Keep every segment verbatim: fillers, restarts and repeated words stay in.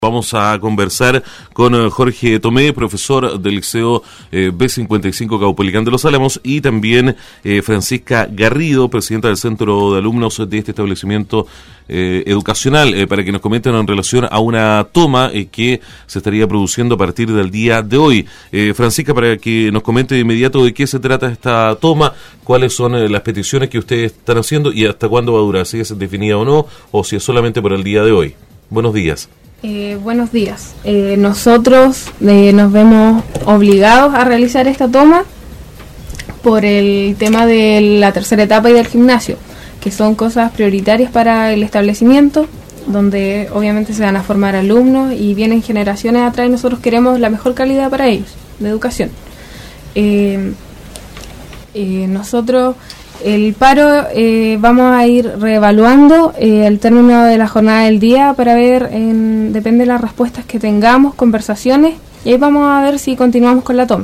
Vamos a conversar con Jorge Tomé, profesor del Liceo eh, B cincuenta y cinco Caupolicán de los Álamos, y también eh, Francisca Garrido, presidenta del Centro de Alumnos de este establecimiento eh, educacional, eh, para que nos comenten en relación a una toma eh, que se estaría produciendo a partir del día de hoy. Eh, Francisca, para que nos comente de inmediato de qué se trata esta toma, cuáles son eh, las peticiones que ustedes están haciendo y hasta cuándo va a durar, si es definida o no, o si es solamente por el día de hoy. Buenos días. Eh, buenos días. Eh, nosotros eh, nos vemos obligados a realizar esta toma por el tema de la tercera etapa y del gimnasio, que son cosas prioritarias para el establecimiento, donde obviamente se van a formar alumnos y vienen generaciones atrás y nosotros queremos la mejor calidad para ellos, de educación. Eh, eh, nosotros... El paro eh, vamos a ir reevaluando eh, el término de la jornada del día para ver, en, depende de las respuestas que tengamos, conversaciones, y ahí vamos a ver si continuamos con la toma.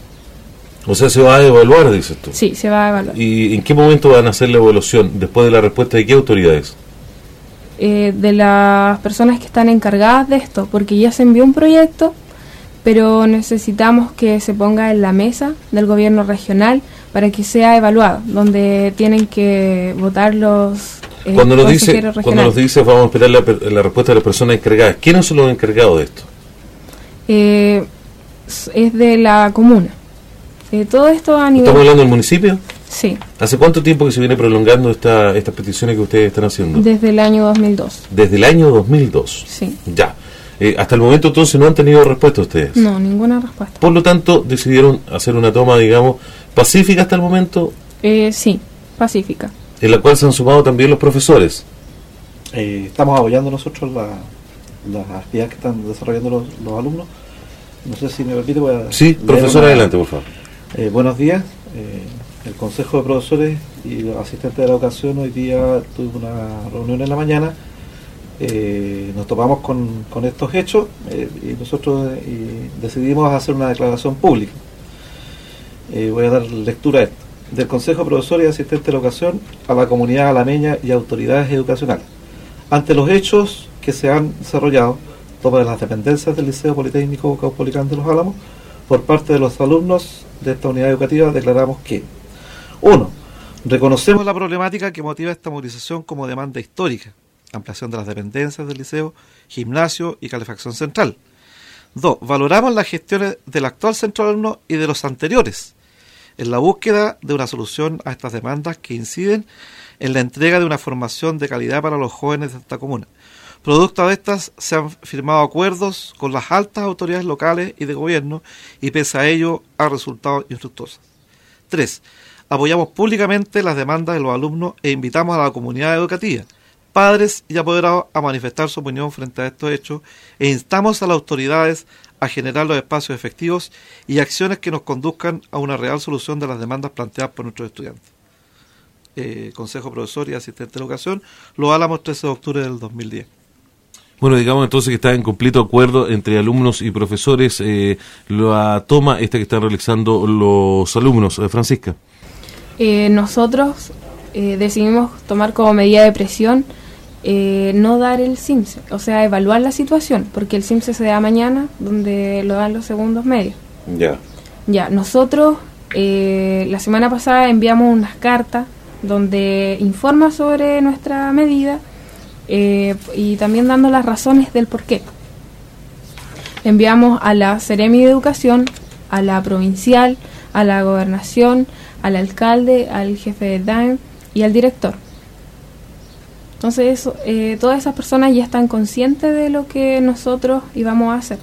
O sea, ¿se va a evaluar, dices tú? Sí, se va a evaluar. ¿Y en qué momento van a hacer la evaluación? ¿Después de la respuesta de qué autoridades? Eh, de las personas que están encargadas de esto, porque ya se envió un proyecto, pero necesitamos que se ponga en la mesa del gobierno regional para que sea evaluado, donde tienen que votar los eh, cuando nos consejeros dice regionales. Cuando nos dice vamos a esperar la, la respuesta de las personas encargadas, ¿quiénes son los encargados de esto? Eh, es de la comuna. Eh, todo esto a nivel... ¿Estamos hablando del municipio? Sí. ¿Hace cuánto tiempo que se viene prolongando esta, estas peticiones que ustedes están haciendo? Desde el año dos mil dos. Desde el año dos mil dos. Sí. Ya. Eh, hasta el momento entonces no han tenido respuesta ustedes. No, ninguna respuesta. Por lo tanto, decidieron hacer una toma, digamos, pacífica hasta el momento. Eh, sí, pacífica. En la cual se han sumado también los profesores. Eh, estamos apoyando nosotros la, las actividades que están desarrollando los, los alumnos. No sé si me permite. Voy a sí, profesor, una, adelante, por favor. Eh, buenos días. Eh, el Consejo de Profesores y los asistentes de la educación hoy día tuvimos una reunión en la mañana. Eh, nos topamos con, con estos hechos eh, y nosotros eh, decidimos hacer una declaración pública. Eh, voy a dar lectura a esto. Del Consejo de Profesores y Asistentes de la Educación a la comunidad alameña y autoridades educacionales. Ante los hechos que se han desarrollado, toma de las dependencias del Liceo Politécnico Caupolicán de los Álamos, por parte de los alumnos de esta unidad educativa, declaramos que uno. Reconocemos la problemática que motiva esta movilización como demanda histórica. Ampliación de las dependencias del liceo, gimnasio y calefacción central. Dos. Valoramos las gestiones del actual centro de alumnos y de los anteriores en la búsqueda de una solución a estas demandas que inciden en la entrega de una formación de calidad para los jóvenes de esta comuna. Producto de estas se han firmado acuerdos con las altas autoridades locales y de gobierno y pese a ello ha resultado infructuosos. Tres. Apoyamos públicamente las demandas de los alumnos e invitamos a la comunidad educativa, padres y apoderados a manifestar su opinión frente a estos hechos e instamos a las autoridades a generar los espacios efectivos y acciones que nos conduzcan a una real solución de las demandas planteadas por nuestros estudiantes. Eh, Consejo Profesor y Asistente de Educación, Los Álamos, trece de octubre del dos mil diez. Bueno, digamos entonces que está en completo acuerdo entre alumnos y profesores eh, la toma esta que están realizando los alumnos. Eh, Francisca. Eh, nosotros eh, decidimos tomar como medida de presión Eh, no dar el CIMSE, o sea, evaluar la situación, porque el CIMSE se da mañana, donde lo dan los segundos medios. Ya. Ya, nosotros eh, la semana pasada enviamos unas cartas donde informa sobre nuestra medida eh, y también dando las razones del por qué. Enviamos a la Seremi de Educación, a la provincial, a la gobernación, al alcalde, al jefe de D A M y al director. Entonces, eso, eh, todas esas personas ya están conscientes de lo que nosotros íbamos a hacer.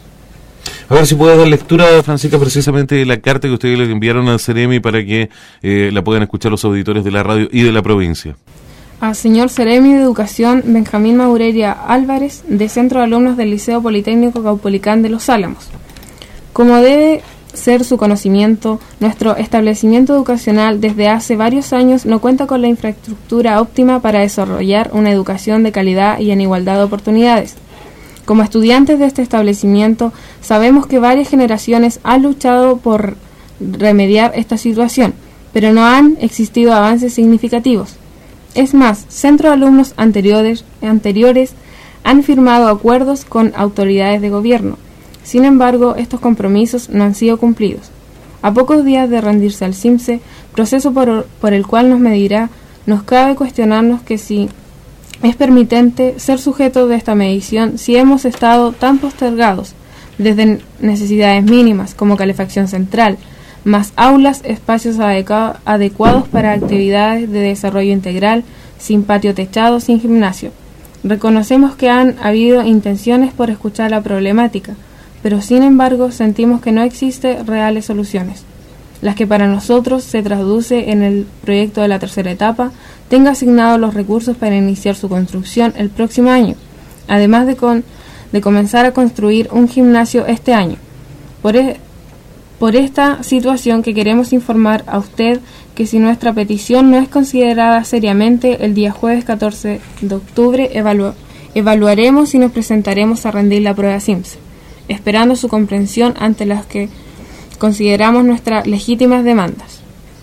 A ver si puedo dar lectura, Francisca, precisamente de la carta que ustedes le enviaron al Seremi para que eh, la puedan escuchar los auditores de la radio y de la provincia. Al señor Seremi de Educación, Benjamín Maurelia Álvarez, de Centro de Alumnos del Liceo Politécnico Caupolicán de los Álamos. Como debe ser su conocimiento, nuestro establecimiento educacional desde hace varios años no cuenta con la infraestructura óptima para desarrollar una educación de calidad y en igualdad de oportunidades. Como estudiantes de este establecimiento, sabemos que varias generaciones han luchado por remediar esta situación, pero no han existido avances significativos. Es más, centros de alumnos anteriores, anteriores han firmado acuerdos con autoridades de gobierno. Sin embargo, estos compromisos no han sido cumplidos. A pocos días de rendirse al CIMSE, proceso por, por el cual nos medirá, nos cabe cuestionarnos que si es permitente ser sujetos de esta medición si hemos estado tan postergados, desde necesidades mínimas como calefacción central, más aulas, espacios adecu- adecuados para actividades de desarrollo integral, sin patio techado, sin gimnasio. Reconocemos que han habido intenciones por escuchar la problemática, pero sin embargo sentimos que no existen reales soluciones. Las que para nosotros se traduce en el proyecto de la tercera etapa, tenga asignados los recursos para iniciar su construcción el próximo año, además de, con, de comenzar a construir un gimnasio este año. Por, e, por esta situación que queremos informar a usted que si nuestra petición no es considerada seriamente, el día jueves catorce de octubre evalu, evaluaremos y nos presentaremos a rendir la prueba CIMSE, esperando su comprensión ante las que consideramos nuestras legítimas demandas.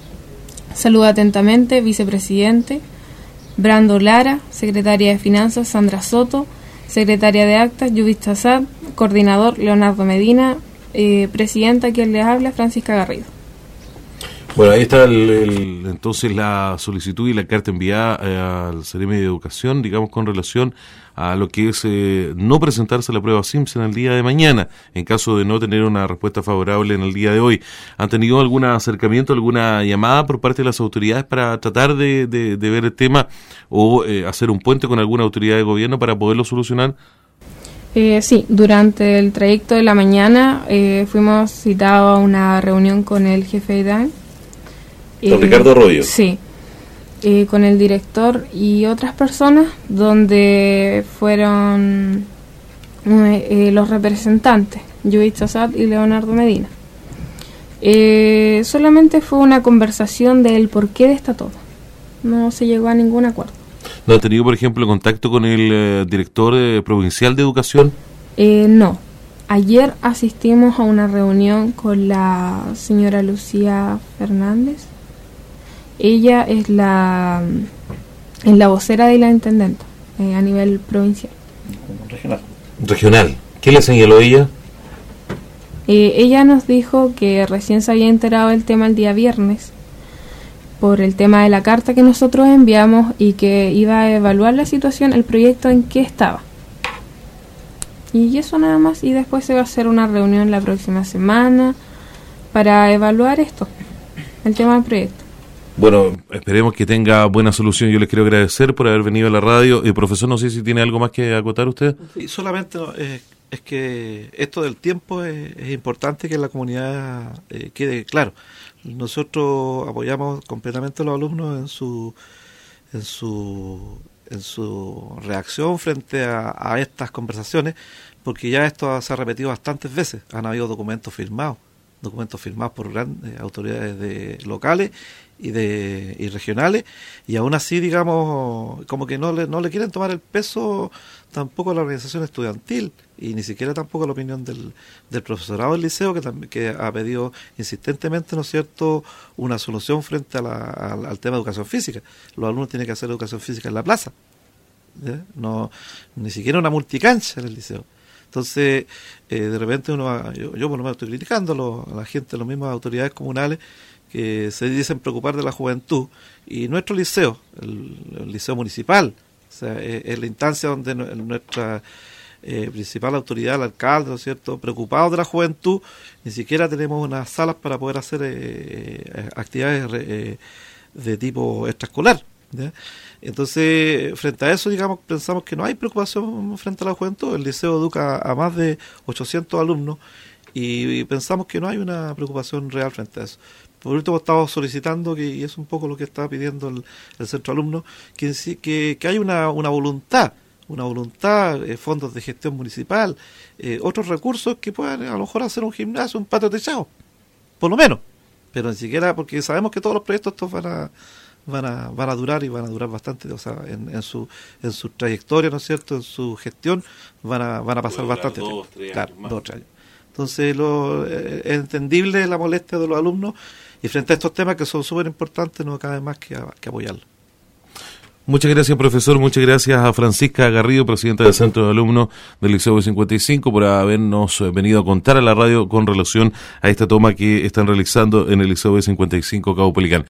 Saluda atentamente, vicepresidente Brando Lara, secretaria de Finanzas Sandra Soto, secretaria de Actas Judith Assad, coordinador Leonardo Medina, eh, presidenta quien les habla Francisca Garrido. Bueno, ahí está el, el, entonces la solicitud y la carta enviada eh, al Ceremi de Educación, digamos, con relación a lo que es eh, no presentarse a la prueba CIMSE en el día de mañana, en caso de no tener una respuesta favorable en el día de hoy. ¿Han tenido algún acercamiento, alguna llamada por parte de las autoridades para tratar de, de, de ver el tema o eh, hacer un puente con alguna autoridad de gobierno para poderlo solucionar? Eh, sí, durante el trayecto de la mañana eh, fuimos citados a una reunión con el jefe de I D A N. ¿Con eh, Ricardo Arroyo? Sí, eh, con el director y otras personas, donde fueron eh, eh, los representantes, Judith Assad y Leonardo Medina. Eh, solamente fue una conversación del porqué de esta todo. No se llegó a ningún acuerdo. ¿No ha tenido, por ejemplo, contacto con el eh, director eh, provincial de educación? Eh, no. Ayer asistimos a una reunión con la señora Lucía Fernández. Ella es la, es la vocera de la intendenta eh, a nivel provincial. Regional. Regional. ¿Qué le señaló ella? Eh, ella nos dijo que recién se había enterado del tema el día viernes por el tema de la carta que nosotros enviamos y que iba a evaluar la situación, el proyecto en que estaba. Y eso nada más, y después se va a hacer una reunión la próxima semana para evaluar esto, el tema del proyecto. Bueno, esperemos que tenga buena solución. Yo les quiero agradecer por haber venido a la radio. Eh, profesor, no sé si tiene algo más que acotar usted. Sí, solamente eh, es que esto del tiempo es, es importante que la comunidad eh, quede claro. Nosotros apoyamos completamente a los alumnos en su en su en su reacción frente a, a estas conversaciones, porque ya esto se ha repetido bastantes veces. Han habido documentos firmados, documentos firmados por grandes autoridades de, locales y de y regionales, y aún así, digamos, como que no le, no le quieren tomar el peso tampoco a la organización estudiantil, y ni siquiera tampoco a la opinión del, del profesorado del liceo, que también que ha pedido insistentemente, ¿no es cierto?, una solución frente a la, al, al tema de educación física. Los alumnos tienen que hacer educación física en la plaza, ¿ya? No, ni siquiera una multicancha en el liceo. Entonces, eh, de repente uno, yo, yo por lo menos estoy criticando a, lo, a la gente, a las mismas autoridades comunales que se dicen preocupar de la juventud, y nuestro liceo, el, el liceo municipal, o sea, es, es la instancia donde nuestra eh, principal autoridad, el alcalde, ¿no es cierto?, preocupados de la juventud, ni siquiera tenemos unas salas para poder hacer eh, actividades eh, de tipo extraescolar, ¿ya? Entonces, frente a eso, digamos, pensamos que no hay preocupación frente a la juventud. El liceo educa a más de ochocientos alumnos y pensamos que no hay una preocupación real frente a eso. Por último, estamos solicitando, que, y es un poco lo que está pidiendo el, el centro alumno, que, que, que hay una, una voluntad, una voluntad, eh, fondos de gestión municipal, eh, otros recursos que puedan a lo mejor hacer un gimnasio, un patio techado, por lo menos. Pero ni siquiera, porque sabemos que todos los proyectos estos van a van a van a durar y van a durar bastante, o sea, en, en su en su trayectoria, ¿no es cierto?, en su gestión van a van a pasar bastante tiempo. Claro, dos o tres años. Entonces, lo, eh, es entendible la molestia de los alumnos, y frente a estos temas que son súper importantes no cabe más que, que apoyarlos. Muchas gracias, profesor. Muchas gracias a Francisca Garrido, presidenta del Centro de Alumnos del Liceo B cincuenta y cinco, por habernos venido a contar a la radio con relación a esta toma que están realizando en el Liceo B cincuenta y cinco Caupolicán.